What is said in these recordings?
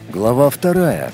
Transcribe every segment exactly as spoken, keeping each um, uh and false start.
Глава вторая.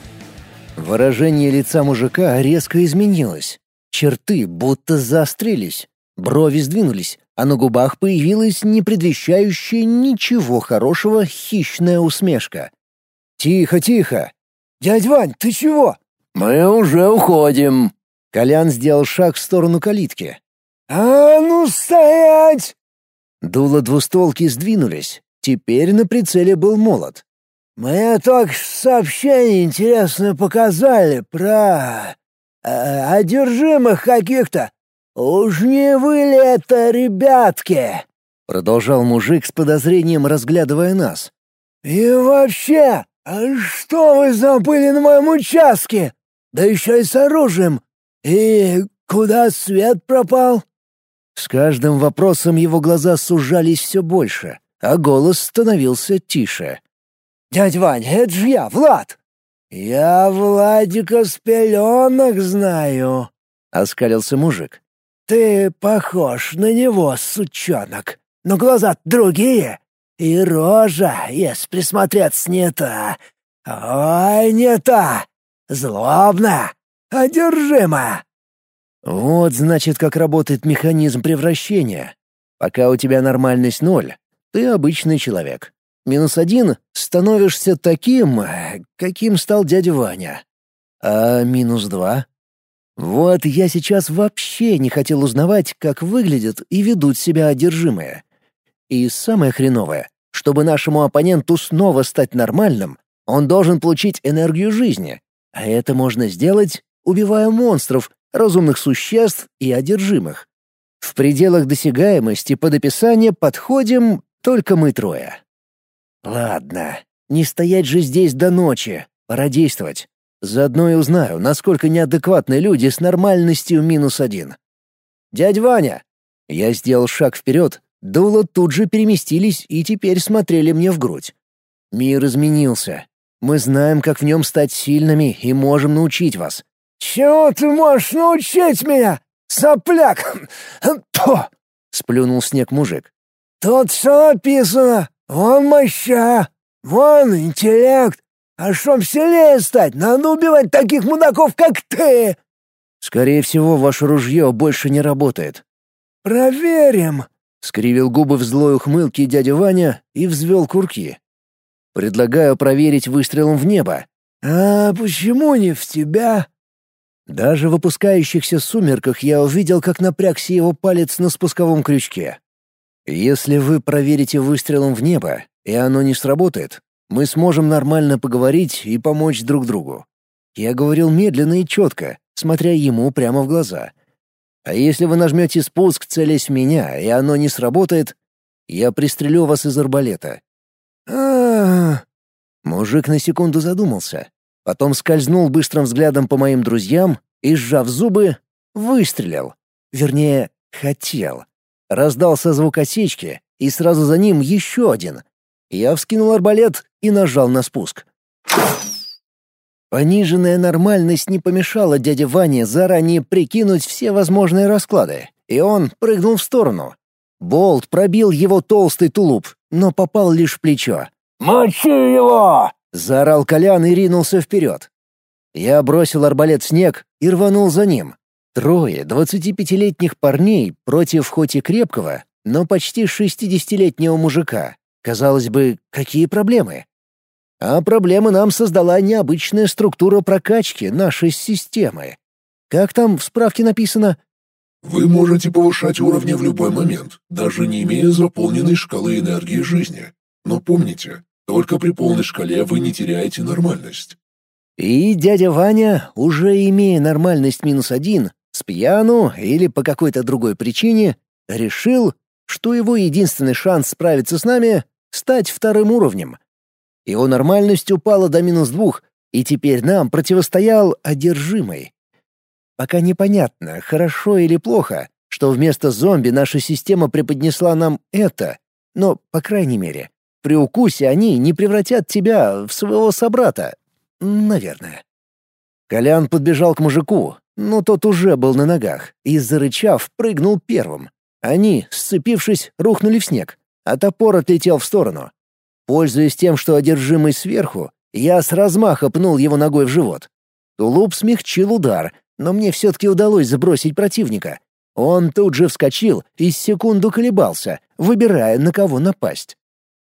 Выражение лица мужика резко изменилось. Черты будто заострились, брови сдвинулись, а на губах появилась не предвещающая ничего хорошего хищная усмешка. «Тихо, тихо! Дядь Вань, ты чего?» «Мы уже уходим!» Колян сделал шаг в сторону калитки. «А ну стоять!» Дула двустолки сдвинулись. Теперь на прицеле был молот. «Мне только сообщение интересное показали про... Э, одержимых каких-то. Уж не вы ли это, ребятки?» Продолжал мужик с подозрением, разглядывая нас. «И вообще, а что вы забыли на моем участке? Да еще и с оружием. И куда свет пропал?» С каждым вопросом его глаза сужались все больше, а голос становился тише. «Дядь Вань, это же я, Влад!» «Я Владика с пеленок знаю», — оскалился мужик. «Ты похож на него, сучонок, но глаза другие, и рожа, если присмотреться, не та. Ой, не та, злобная, одержимая». Вот, значит, как работает механизм превращения. Пока у тебя нормальность ноль, ты обычный человек. Минус один — становишься таким, каким стал дядя Ваня. А минус два? Вот я сейчас вообще не хотел узнавать, как выглядят и ведут себя одержимые. И самое хреновое, чтобы нашему оппоненту снова стать нормальным, он должен получить энергию жизни. А это можно сделать, убивая монстров, разумных существ и одержимых. В пределах досягаемости под описание подходим только мы трое. Ладно, не стоять же здесь до ночи, пора действовать. Заодно и узнаю, насколько неадекватны люди с нормальностью минус один. «Дядь Ваня!» Я сделал шаг вперед, дула тут же переместились и теперь смотрели мне в грудь. Мир изменился. Мы знаем, как в нем стать сильными и можем научить вас. «Чего ты можешь научить меня, сопляк?» — сплюнул снег мужик. «Тут все написано. Вон моща, вон интеллект. А чтоб сильнее стать, надо убивать таких мудаков, как ты!» «Скорее всего, ваше ружье больше не работает». «Проверим!» — скривил губы в злой ухмылке дядя Ваня и взвел курки. «Предлагаю проверить выстрелом в небо». «А почему не в тебя?» Даже в опускающихся сумерках я увидел, как напрягся его палец на спусковом крючке. «Если вы проверите выстрелом в небо, и оно не сработает, мы сможем нормально поговорить и помочь друг другу». Я говорил медленно и четко, смотря ему прямо в глаза. «А если вы нажмете спуск, целясь в меня, и оно не сработает, я пристрелю вас из арбалета». А-а-а. Мужик на секунду задумался, потом скользнул быстрым взглядом по моим друзьям и, сжав зубы, выстрелил. Вернее, хотел. Раздался звук осечки, и сразу за ним еще один. Я вскинул арбалет и нажал на спуск. Пониженная нормальность не помешала дяде Ване заранее прикинуть все возможные расклады, и он прыгнул в сторону. Болт пробил его толстый тулуп, но попал лишь в плечо. «Мочи его!» — заорал Колян и ринулся вперед. Я бросил арбалет в снег и рванул за ним. Трое двадцатипятилетних парней против хоть и крепкого, но почти шестидесятилетнего мужика. Казалось бы, какие проблемы? А проблемы нам создала необычная структура прокачки нашей системы. Как там в справке написано? Вы можете повышать уровни в любой момент, даже не имея заполненной шкалы энергии жизни. Но помните, только при полной шкале вы не теряете нормальность. И дядя Ваня, уже имея нормальность минус один, с пьяну или по какой-то другой причине, решил, что его единственный шанс справиться с нами — стать вторым уровнем. Его нормальность упала до минус двух, и теперь нам противостоял одержимый. Пока непонятно, хорошо или плохо, что вместо зомби наша система преподнесла нам это, но, по крайней мере, при укусе они не превратят тебя в своего собрата. Наверное. Колян подбежал к мужику, но тот уже был на ногах и, зарычав, прыгнул первым. Они, сцепившись, рухнули в снег, а топор отлетел в сторону. Пользуясь тем, что одержимый сверху, Я с размаха пнул его ногой в живот. Тулуп смягчил удар, но мне все-таки удалось сбросить противника. Он тут же вскочил и секунду колебался, выбирая, на кого напасть.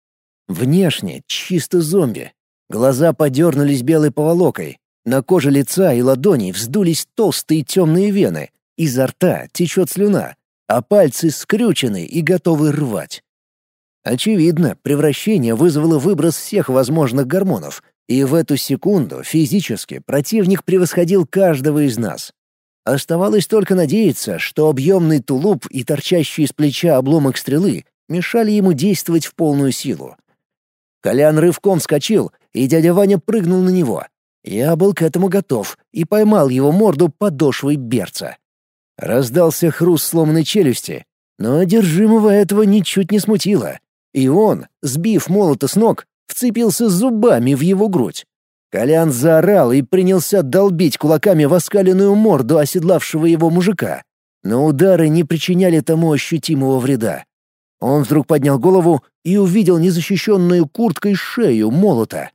Внешне чисто зомби. Глаза подернулись белой поволокой. На коже лица и ладоней вздулись толстые темные вены. Изо рта течет слюна, а пальцы скрючены и готовы рвать. Очевидно, превращение вызвало выброс всех возможных гормонов, и в эту секунду физически противник превосходил каждого из нас. Оставалось только надеяться, что объемный тулуп и торчащий из плеча обломок стрелы мешали ему действовать в полную силу. Колян рывком вскочил, и дядя Ваня прыгнул на него. Я был к этому готов и поймал его морду подошвой берца. Раздался хруст сломанной челюсти, но одержимого этого ничуть не смутило, и он, сбив молота с ног, вцепился зубами в его грудь. Колян заорал и принялся долбить кулаками в оскаленную морду оседлавшего его мужика, но удары не причиняли тому ощутимого вреда. Он вдруг поднял голову и увидел незащищенную курткой шею молота.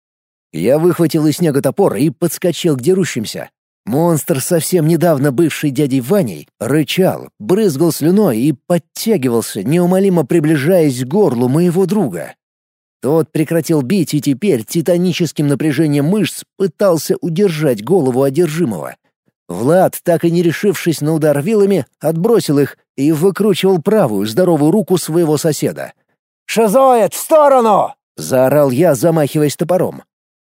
Я выхватил из снега топор и подскочил к дерущимся. Монстр, совсем недавно бывший дядей Ваней, рычал, брызгал слюной и подтягивался, неумолимо приближаясь к горлу моего друга. Тот прекратил бить и теперь титаническим напряжением мышц пытался удержать голову одержимого. Влад, так и не решившись на удар вилами, отбросил их и выкручивал правую здоровую руку своего соседа. «Шизоид, в сторону!» — заорал я, замахиваясь топором.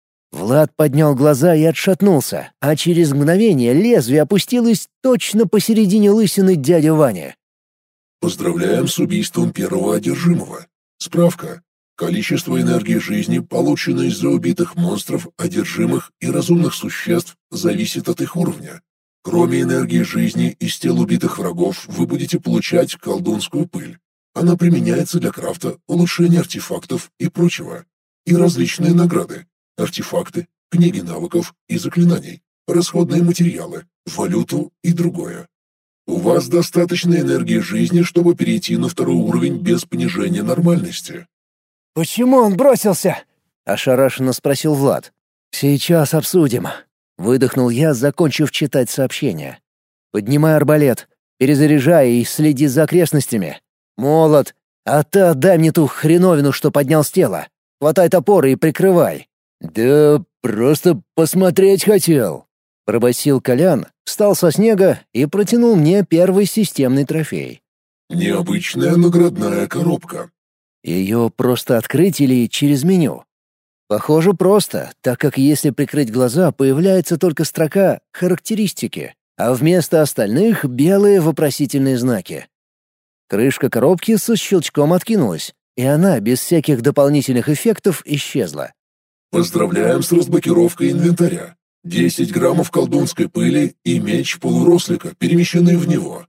Влад поднял глаза и отшатнулся, а через мгновение лезвие опустилось точно посередине лысины дяди Вани. Поздравляем с убийством первого одержимого. Справка. Количество энергии жизни, полученное из-за убитых монстров, одержимых и разумных существ, зависит от их уровня. Кроме энергии жизни, из тел убитых врагов вы будете получать колдунскую пыль. Она применяется для крафта, улучшения артефактов и прочего. И различные награды. Артефакты, книги навыков и заклинаний, расходные материалы, валюту и другое. У вас достаточно энергии жизни, чтобы перейти на второй уровень без понижения нормальности. «Почему он бросился?» — ошарашенно спросил Влад. «Сейчас обсудим», — выдохнул я, закончив читать сообщение. «Поднимай арбалет, перезаряжай и следи за окрестностями. Молот, а ты отдай мне ту хреновину, что поднял с тела. Хватай топор и прикрывай». «Да просто посмотреть хотел», — пробасил Колян, встал со снега и протянул мне первый системный трофей. Необычная наградная коробка. Ее просто открыть или через меню? Похоже, просто, так как если прикрыть глаза, появляется только строка «Характеристики», а вместо остальных — белые вопросительные знаки. Крышка коробки со щелчком откинулась, и она без всяких дополнительных эффектов исчезла. Поздравляем с разблокировкой инвентаря. десять граммов колдунской пыли и меч полурослика, перемещенные в него.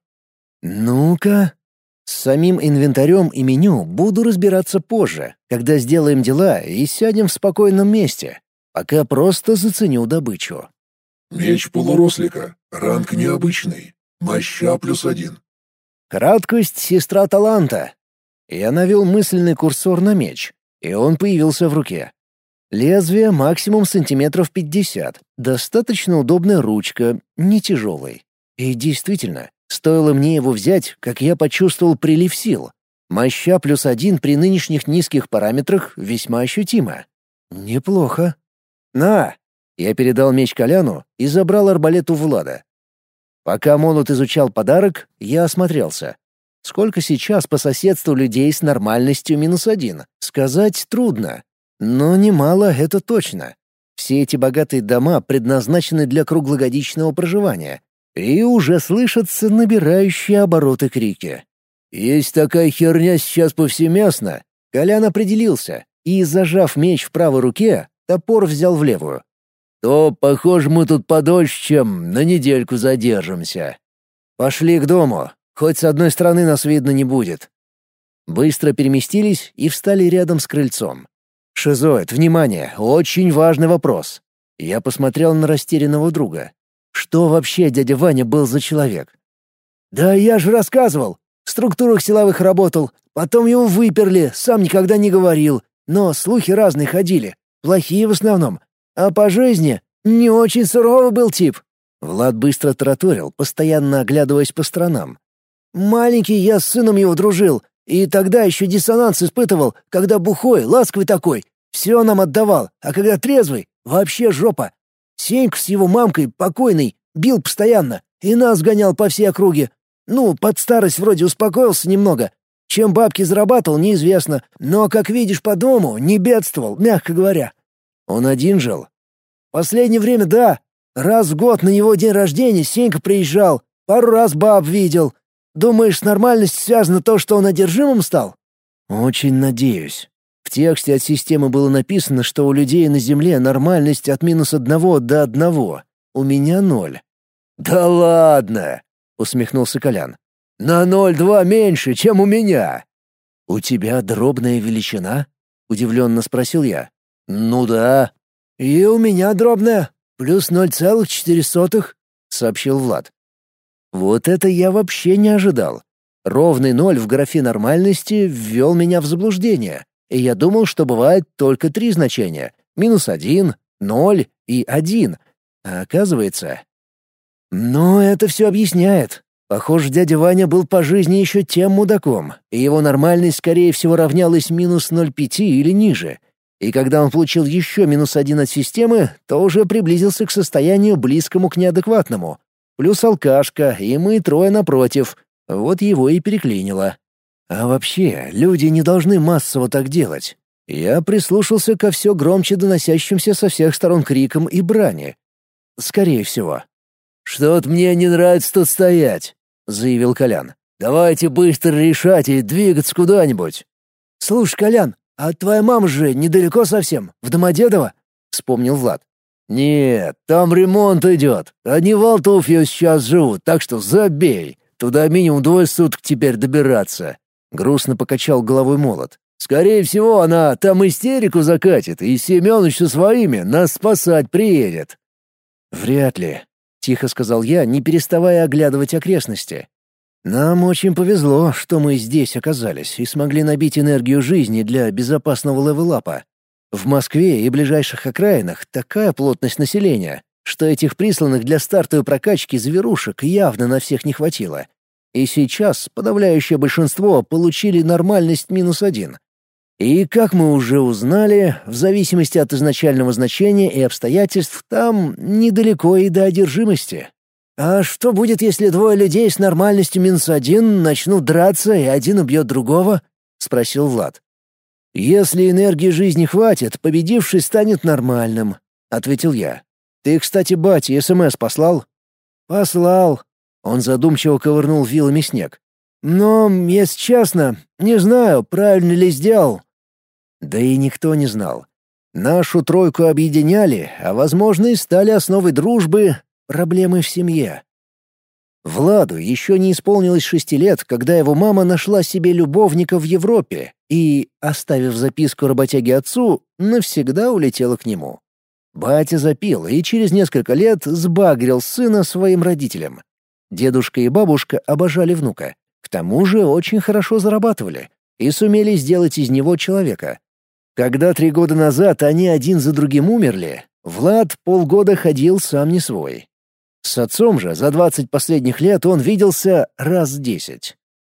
Ну-ка. С самим инвентарем и меню буду разбираться позже, когда сделаем дела и сядем в спокойном месте. Пока просто заценю добычу. Меч полурослика. Ранг необычный. Моща плюс один. Краткость — сестра таланта. Я навел мысленный курсор на меч, и он появился в руке. Лезвие максимум сантиметров пятьдесят. Достаточно удобная ручка, не тяжелый. И действительно, стоило мне его взять, как я почувствовал прилив сил. Моща плюс один при нынешних низких параметрах весьма ощутимо. Неплохо. «На!» — я передал меч Коляну и забрал арбалет у Влада. Пока Молот изучал подарок, я осмотрелся. Сколько сейчас по соседству людей с нормальностью минус один, сказать трудно. Но немало это точно. Все эти богатые дома предназначены для круглогодичного проживания. И уже слышатся набирающие обороты крики. Есть такая херня сейчас повсеместно. Колян определился и, зажав меч в правой руке, топор взял в левую. То, похоже, мы тут подольше, чем на недельку задержимся. Пошли к дому, хоть с одной стороны нас видно не будет. Быстро переместились и встали рядом с крыльцом. «Шизоид, внимание, очень важный вопрос». Я посмотрел на растерянного друга. Что вообще дядя Ваня был за человек? «Да я же рассказывал. В структурах силовых работал. Потом его выперли, сам никогда не говорил. Но слухи разные ходили. плохие в основном. А по жизни не очень суровый был тип». Влад быстро тараторил, постоянно оглядываясь по сторонам. «Маленький я с сыном его дружил, и тогда еще диссонанс испытывал, когда бухой, ласковый такой, все нам отдавал, а когда трезвый — вообще жопа. Сеньку с его мамкой, покойный, бил постоянно и нас гонял по всей округе. Ну, под старость вроде успокоился немного. Чем бабки зарабатывал, неизвестно, но, как видишь, по дому не бедствовал, мягко говоря». «Он один жил?» «Последнее время, да. Раз в год на его день рождения Сенька приезжал, пару раз баб видел. Думаешь, с нормальностью связано то, что он одержимым стал?» «Очень надеюсь. В тексте от системы было написано, что у людей на Земле нормальность от минус одного до одного. У меня ноль». «Да ладно!» — усмехнулся Колян. «На ноль два меньше, чем у меня». «У тебя дробная величина?» — удивленно спросил я. «Ну да. И у меня дробная, плюс ноль целых четыре сотых», — сообщил Влад. Вот это я вообще не ожидал. Ровный ноль в графе нормальности ввел меня в заблуждение, и я думал, что бывает только три значения — минус один, ноль и один. А оказывается... Но это все объясняет. Похоже, дядя Ваня был по жизни еще тем мудаком, и его нормальность, скорее всего, равнялась минус ноль целых пять или ниже. И когда он получил еще минус один от системы, то уже приблизился к состоянию, близкому к неадекватному. Плюс алкашка, и мы трое напротив. Вот его и переклинило. А вообще, люди не должны массово так делать. Я прислушался ко все громче доносящимся со всех сторон крикам и брани. Скорее всего. «Что-то мне не нравится тут стоять», — заявил Колян. «Давайте быстро решать и двигаться куда-нибудь». «Слушай, Колян, а твоя мама же недалеко совсем, в Домодедово?» — вспомнил Влад. «Нет, там ремонт идет. Они в Алтуфье сейчас живут, так что забей. Туда минимум двое суток теперь добираться». Грустно покачал головой Молот. «Скорее всего, она там истерику закатит, и Семёныч со своими нас спасать приедет». «Вряд ли», — тихо сказал я, не переставая оглядывать окрестности. «Нам очень повезло, что мы здесь оказались и смогли набить энергию жизни для безопасного левелапа. В Москве и ближайших окраинах такая плотность населения, что этих присланных для стартовой прокачки зверушек явно на всех не хватило. И сейчас подавляющее большинство получили нормальность минус один. И, как мы уже узнали, в зависимости от изначального значения и обстоятельств, там недалеко и до одержимости». «А что будет, если двое людей с нормальностью минус один начнут драться, и один убьет другого?» — спросил Влад. «Если энергии жизни хватит, победивший станет нормальным», — ответил я. «Ты, кстати, бате СМС послал?» «Послал». Он задумчиво ковырнул вилами снег. «Но, если честно, не знаю, правильно ли сделал». Да и никто не знал. Нашу тройку объединяли, а, возможно, и стали основой дружбы проблемы в семье. Владу еще не исполнилось шести лет, когда его мама нашла себе любовника в Европе и, оставив записку работяге отцу, навсегда улетела к нему. Батя запил и через несколько лет сбагрил сына своим родителям. Дедушка и бабушка обожали внука, к тому же очень хорошо зарабатывали и сумели сделать из него человека. Когда три года назад они один за другим умерли, Влад полгода ходил сам не свой. С отцом же за двадцать последних лет он виделся раз десять.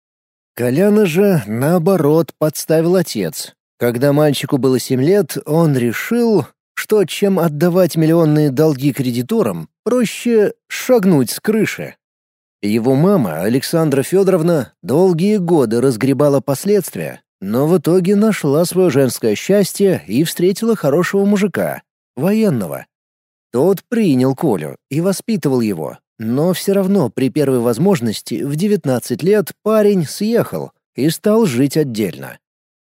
Коляна же, наоборот, подставил отец. Когда мальчику было семь лет, он решил, что чем отдавать миллионные долги кредиторам, проще шагнуть с крыши. Его мама, Александра Федоровна, долгие годы разгребала последствия, но в итоге нашла свое женское счастье и встретила хорошего мужика, военного. Тот принял Колю и воспитывал его, но все равно при первой возможности в девятнадцать лет парень съехал и стал жить отдельно.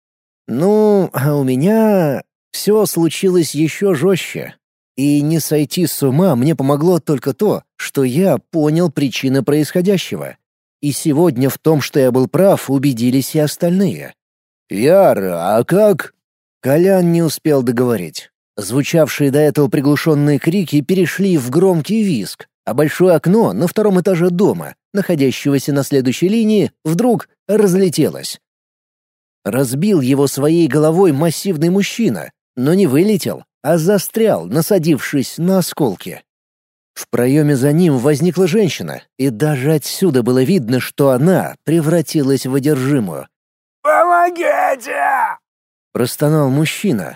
Ну, а у меня все случилось еще жестче. И не сойти с ума мне помогло только то, что я понял причины происходящего. И сегодня в том, что я был прав, убедились и остальные. «Яр, а как?» Колян не успел договорить. Звучавшие до этого приглушенные крики перешли в громкий визг, а большое окно на втором этаже дома, находящегося на следующей линии, вдруг разлетелось. Разбил его своей головой массивный мужчина, но не вылетел, а застрял, насадившись на осколки. В проеме за ним возникла женщина, и даже отсюда было видно, что она превратилась в одержимую. «Помогите!» — простонал мужчина.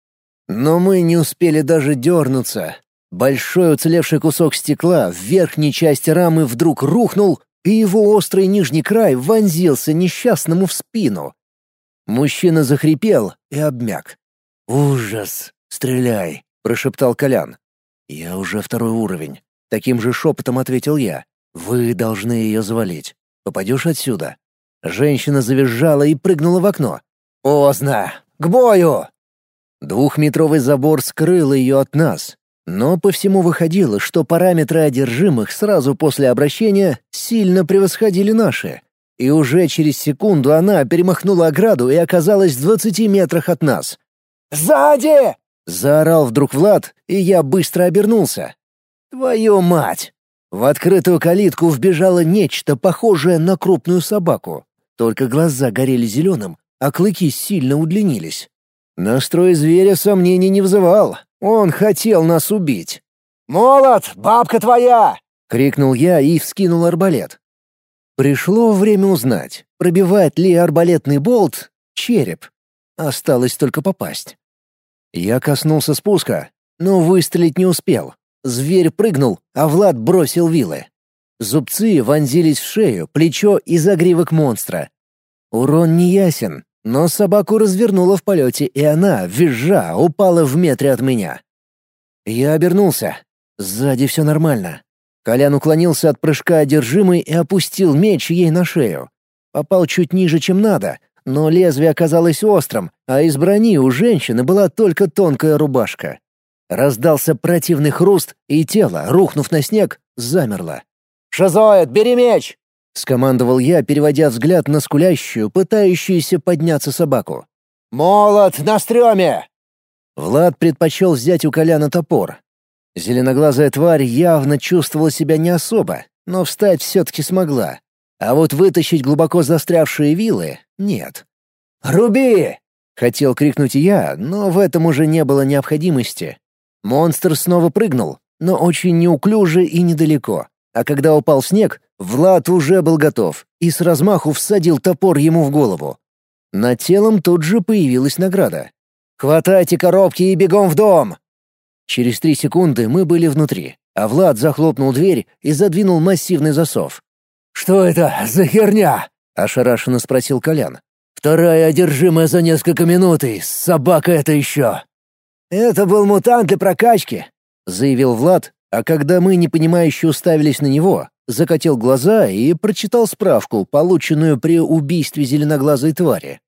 Но мы не успели даже дернуться. Большой уцелевший кусок стекла в верхней части рамы вдруг рухнул, и его острый нижний край вонзился несчастному в спину. Мужчина захрипел и обмяк. «Ужас! Стреляй!» — прошептал Колян. «Я уже второй уровень», — таким же шепотом ответил я. «Вы должны ее завалить. Попадешь отсюда?» Женщина завизжала и прыгнула в окно. «Поздно! К бою!» Двухметровый забор скрыл ее от нас, но по всему выходило, что параметры одержимых сразу после обращения сильно превосходили наши. И уже через секунду она перемахнула ограду и оказалась в двадцати метрах от нас. «Сзади!» — заорал вдруг Влад, и я быстро обернулся. «Твою мать!» В открытую калитку вбежало нечто похожее на крупную собаку. Только глаза горели зеленым, а клыки сильно удлинились. Настрой зверя сомнений не вызывал. Он хотел нас убить. «Молот, бабка твоя!» — крикнул я и вскинул арбалет. Пришло время узнать, пробивает ли арбалетный болт череп. Осталось только попасть. Я коснулся спуска, но выстрелить не успел. Зверь прыгнул, а Влад бросил вилы. Зубцы вонзились в шею, плечо и загривок монстра. Урон неясен, но собаку развернуло в полете, и она, визжа, упала в метре от меня. Я обернулся. Сзади все нормально. Колян уклонился от прыжка одержимой и опустил меч ей на шею. Попал чуть ниже, чем надо, но лезвие оказалось острым, а из брони у женщины была только тонкая рубашка. Раздался противный хруст, и тело, рухнув на снег, замерло. «Шизоид, бери меч!» — скомандовал я, переводя взгляд на скулящую, пытающуюся подняться собаку. «Молот на стреме!» Влад предпочел взять у Коляна топор. Зеленоглазая тварь явно чувствовала себя не особо, но встать все-таки смогла. А вот вытащить глубоко застрявшие вилы — нет. «Руби!» — хотел крикнуть я, но в этом уже не было необходимости. Монстр снова прыгнул, но очень неуклюже и недалеко. А когда упал снег, Влад уже был готов и с размаху всадил топор ему в голову. Над телом тут же появилась награда. «Хватайте коробки и бегом в дом!» Через три секунды мы были внутри, а Влад захлопнул дверь и задвинул массивный засов. «Что это за херня?» — ошарашенно спросил Колян. «Вторая одержимая за несколько минут, и собака это еще!» «Это был мутант для прокачки», — заявил Влад, а когда мы непонимающе уставились на него, закатил глаза и прочитал справку, полученную при убийстве зеленоглазой твари.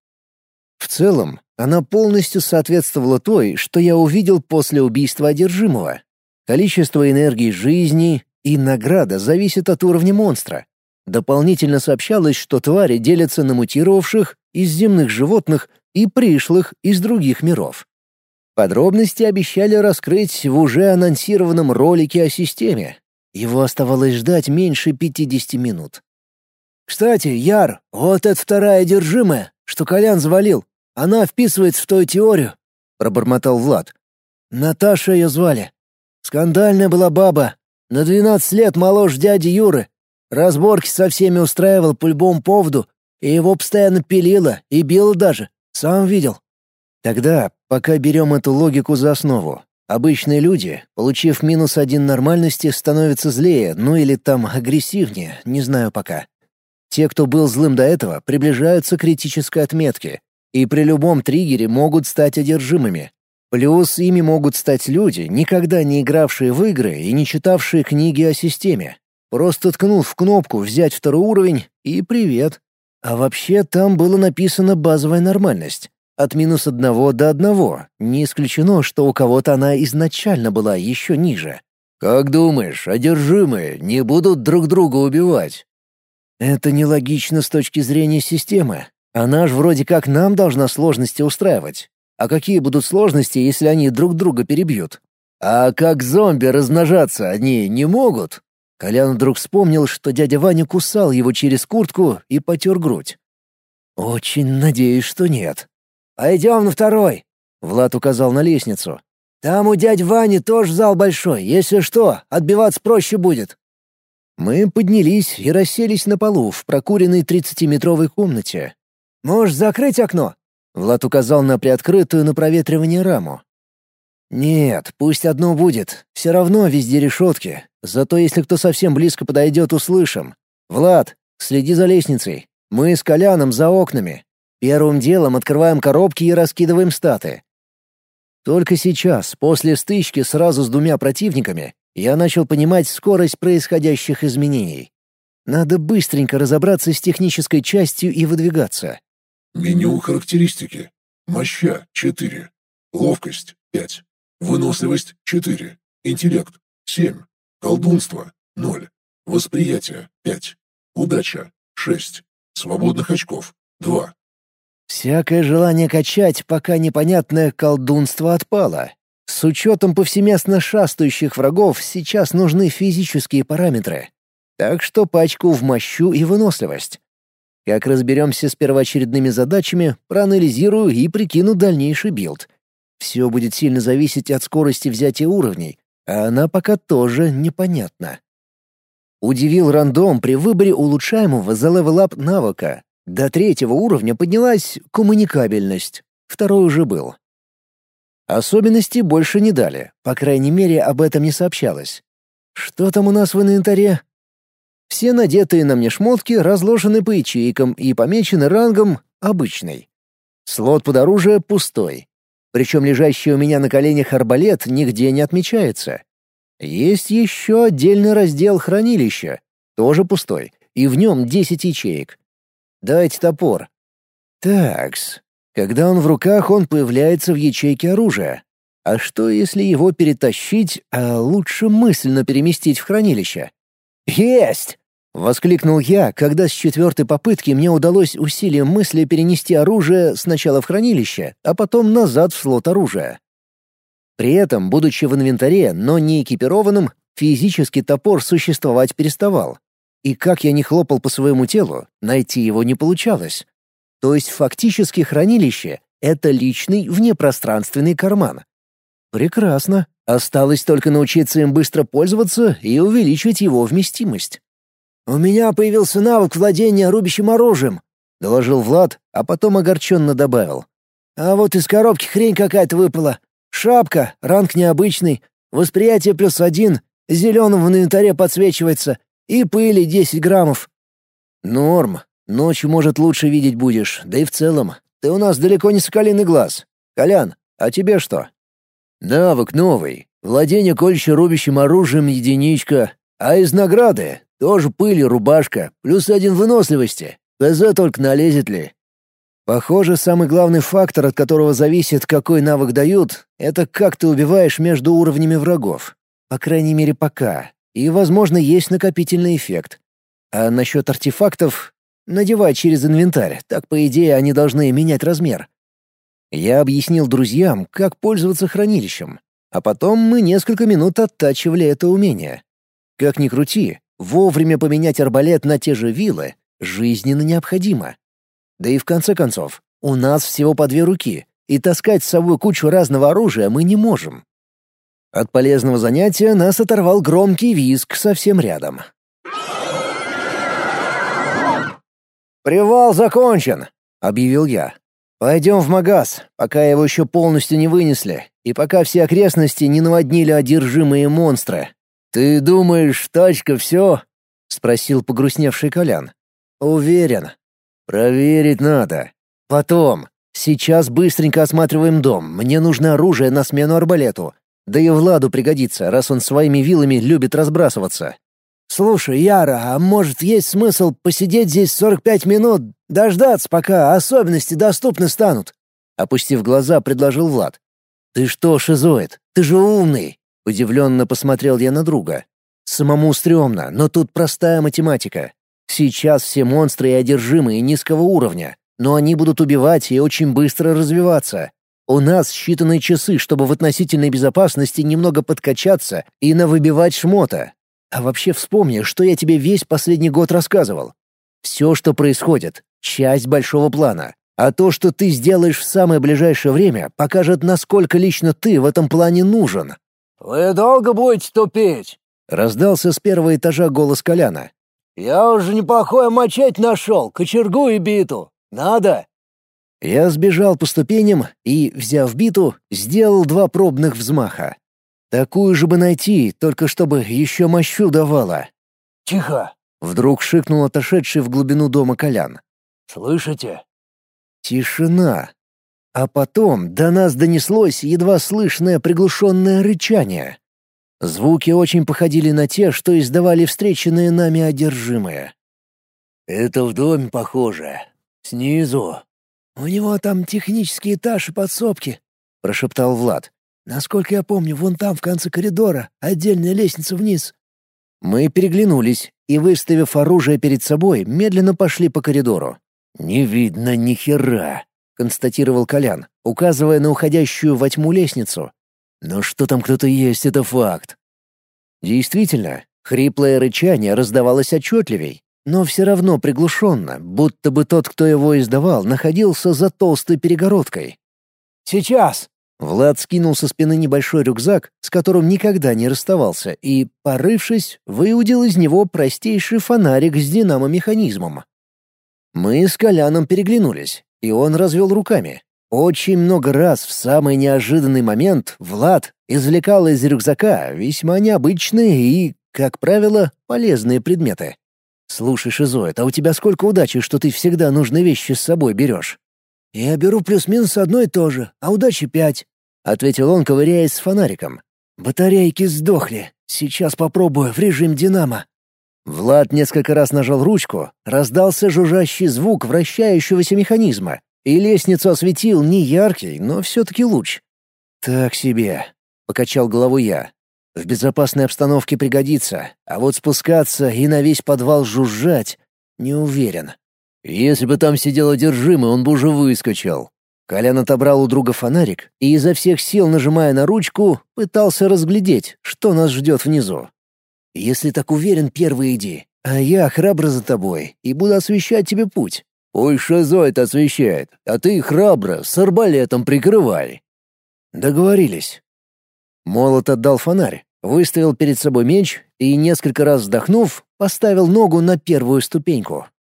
В целом, она полностью соответствовала той, что я увидел после убийства одержимого. Количество энергии жизни и награда зависит от уровня монстра. Дополнительно сообщалось, что твари делятся на мутировавших из земных животных и пришлых из других миров. Подробности обещали раскрыть в уже анонсированном ролике о системе. Его оставалось ждать меньше пятидесяти минут. «Кстати, Яр, вот эта вторая одержимая, что Колян завалил, она вписывается в твою теорию», — пробормотал Влад. «Наташа ее звали. Скандальная была баба, на двенадцать лет моложе дяди Юры. Разборки со всеми устраивал по любому поводу, и его постоянно пилила и била даже. Сам видел». Тогда пока берем эту логику за основу. Обычные люди, получив минус один нормальности, становятся злее, ну или там агрессивнее, не знаю пока. Те, кто был злым до этого, приближаются к критической отметке, и при любом триггере могут стать одержимыми. Плюс ими могут стать люди, никогда не игравшие в игры и не читавшие книги о системе. Просто ткнув в кнопку «Взять второй уровень» и «Привет». А вообще там было написано «Базовая нормальность». От минус одного до одного. Не исключено, что у кого-то она изначально была еще ниже. «Как думаешь, одержимые не будут друг друга убивать?» Это нелогично с точки зрения системы. Она ж вроде как нам должна сложности устраивать. А какие будут сложности, если они друг друга перебьют? А как зомби размножаться они не могут? Колян вдруг вспомнил, что дядя Ваня кусал его через куртку и потер грудь. «Очень надеюсь, что нет». «Пойдем на второй», — Влад указал на лестницу. Там у дяди Вани тоже зал большой. Если что, отбиваться проще будет». Мы поднялись и расселись на полу в прокуренной тридцатиметровой комнате. «Можешь закрыть окно?» Влад указал на приоткрытую на проветривание раму. «Нет, пусть одно будет. Все равно везде решетки. Зато если кто совсем близко подойдет, услышим. Влад, следи за лестницей. Мы с Коляном за окнами. Первым делом открываем коробки и раскидываем статы». Только сейчас, после стычки сразу с двумя противниками, я начал понимать скорость происходящих изменений. Надо быстренько разобраться с технической частью и выдвигаться. Меню характеристики. Моща — четыре. Ловкость — пять. Выносливость — четыре. Интеллект — семь. Колдунство — ноль. Восприятие — пять. Удача — шесть. Свободных очков — два. Всякое желание качать, пока непонятное колдунство отпало. С учетом повсеместно шастающих врагов сейчас нужны физические параметры. Так что пачку в мощу и выносливость. Как разберемся с первоочередными задачами, проанализирую и прикину дальнейший билд. Все будет сильно зависеть от скорости взятия уровней, а она пока тоже непонятна. Удивил рандом при выборе улучшаемого за левел-ап навыка. До третьего уровня поднялась коммуникабельность. Второй уже был. Особенности больше не дали, по крайней мере, об этом не сообщалось. Что там у нас в инвентаре? Все надетые на мне шмотки разложены по ячейкам и помечены рангом «обычный». Слот под оружие пустой. Причем лежащий у меня на коленях арбалет нигде не отмечается. Есть еще отдельный раздел хранилища, тоже пустой, и в нем десять ячеек. Дайте топор. Такс. Когда он в руках, он появляется в ячейке оружия. А что, если его перетащить, а лучше мысленно переместить в хранилище? «Есть!» — воскликнул я, когда с четвертой попытки мне удалось усилием мысли перенести оружие сначала в хранилище, а потом назад в слот оружия. При этом, будучи в инвентаре, но не экипированным, физически топор существовать переставал. И как я ни хлопал по своему телу, найти его не получалось. То есть фактически хранилище — это личный внепространственный карман. Прекрасно. Осталось только научиться им быстро пользоваться и увеличить его вместимость. «У меня появился навык владения рубящим оружием», — доложил Влад, а потом огорченно добавил. «А вот из коробки хрень какая-то выпала. Шапка, ранг необычный, восприятие плюс один, зеленым в инвентаре подсвечивается, и пыли десять граммов». «Норм. Ночью, может, лучше видеть будешь, да и в целом. Ты у нас далеко не соколиный глаз. Колян, а тебе что?» «Навык новый. Владение колюще-рубящим оружием единичка. А из награды тоже пыль и рубашка, плюс один выносливости. КЗ только налезет ли». Похоже, самый главный фактор, от которого зависит, какой навык дают, это как ты убиваешь между уровнями врагов. По крайней мере, пока. И, возможно, есть накопительный эффект. А насчет артефактов — надевать через инвентарь, так, по идее, они должны менять размер. Я объяснил друзьям, как пользоваться хранилищем, а потом мы несколько минут оттачивали это умение. Как ни крути, вовремя поменять арбалет на те же вилы жизненно необходимо. Да и в конце концов, у нас всего по две руки, и таскать с собой кучу разного оружия мы не можем. От полезного занятия нас оторвал громкий визг совсем рядом. «Привал закончен», — объявил я. «Пойдем в магаз, пока его еще полностью не вынесли, и пока все окрестности не наводнили одержимые монстры». «Ты думаешь, тачка все?» — спросил погрустневший Колян. «Уверен. Проверить надо. Потом. Сейчас быстренько осматриваем дом. Мне нужно оружие на смену арбалету. Да и Владу пригодится, раз он своими вилами любит разбрасываться». «Слушай, Яра, а может, есть смысл посидеть здесь сорок пять минут, дождаться, пока особенности доступны станут?» Опустив глаза, предложил Влад. «Ты что, шизоид? Ты же умный!» Удивленно посмотрел я на друга. «Самому стрёмно, но тут простая математика. Сейчас все монстры и одержимые низкого уровня, но они будут убивать и очень быстро развиваться. У нас считанные часы, чтобы в относительной безопасности немного подкачаться и навыбивать шмота. А вообще вспомни, что я тебе весь последний год рассказывал. Все, что происходит — часть большого плана. А то, что ты сделаешь в самое ближайшее время, покажет, насколько лично ты в этом плане нужен». «Вы долго будете тупить?» — раздался с первого этажа голос Коляна. «Я уже неплохое мачете нашел, кочергу и биту. Надо?» Я сбежал по ступеням и, взяв биту, сделал два пробных взмаха. Такую же бы найти, только чтобы еще мощу давала. «Тихо!» — вдруг шикнул отошедший в глубину дома Колян. «Слышите?» Тишина. А потом до нас донеслось едва слышное приглушенное рычание. Звуки очень походили на те, что издавали встреченные нами одержимые. «Это в доме похоже. Снизу. У него там технический этаж и подсобки», — прошептал Влад. «Насколько я помню, вон там в конце коридора отдельная лестница вниз». Мы переглянулись и, выставив оружие перед собой, медленно пошли по коридору. «Не видно ни хера», — констатировал Колян, указывая на уходящую во тьму лестницу. «Но что там кто-то есть, это факт». Действительно, хриплое рычание раздавалось отчетливей, но все равно приглушенно, будто бы тот, кто его издавал, находился за толстой перегородкой. «Сейчас!» Влад скинул со спины небольшой рюкзак, с которым никогда не расставался, и, порывшись, выудил из него простейший фонарик с динамомеханизмом. Мы с Коляном переглянулись, и он развел руками. Очень много раз в самый неожиданный момент Влад извлекал из рюкзака весьма необычные и, как правило, полезные предметы. «Слушай, Шизоид, а у тебя сколько удачи, что ты всегда нужные вещи с собой берешь?» «Я беру плюс-минус одно и то же, а удачи пять», — ответил он, ковыряясь с фонариком. «Батарейки сдохли. Сейчас попробую в режим динамо». Влад несколько раз нажал ручку, раздался жужжащий звук вращающегося механизма, и лестницу осветил не яркий, но все-таки луч. «Так себе», — покачал головой я. «В безопасной обстановке пригодится, а вот спускаться и на весь подвал жужжать — не уверен». «Если бы там сидел одержимый, он бы уже выскочил». Колян отобрал у друга фонарик и, изо всех сил нажимая на ручку, пытался разглядеть, что нас ждет внизу. «Если так уверен, первый иди, а я храбро за тобой и буду освещать тебе путь». «Ой, Шизоид освещает, а ты храбро с арбалетом прикрывай». Договорились. Молот отдал фонарь, выставил перед собой меч и, несколько раз вздохнув, поставил ногу на первую ступеньку.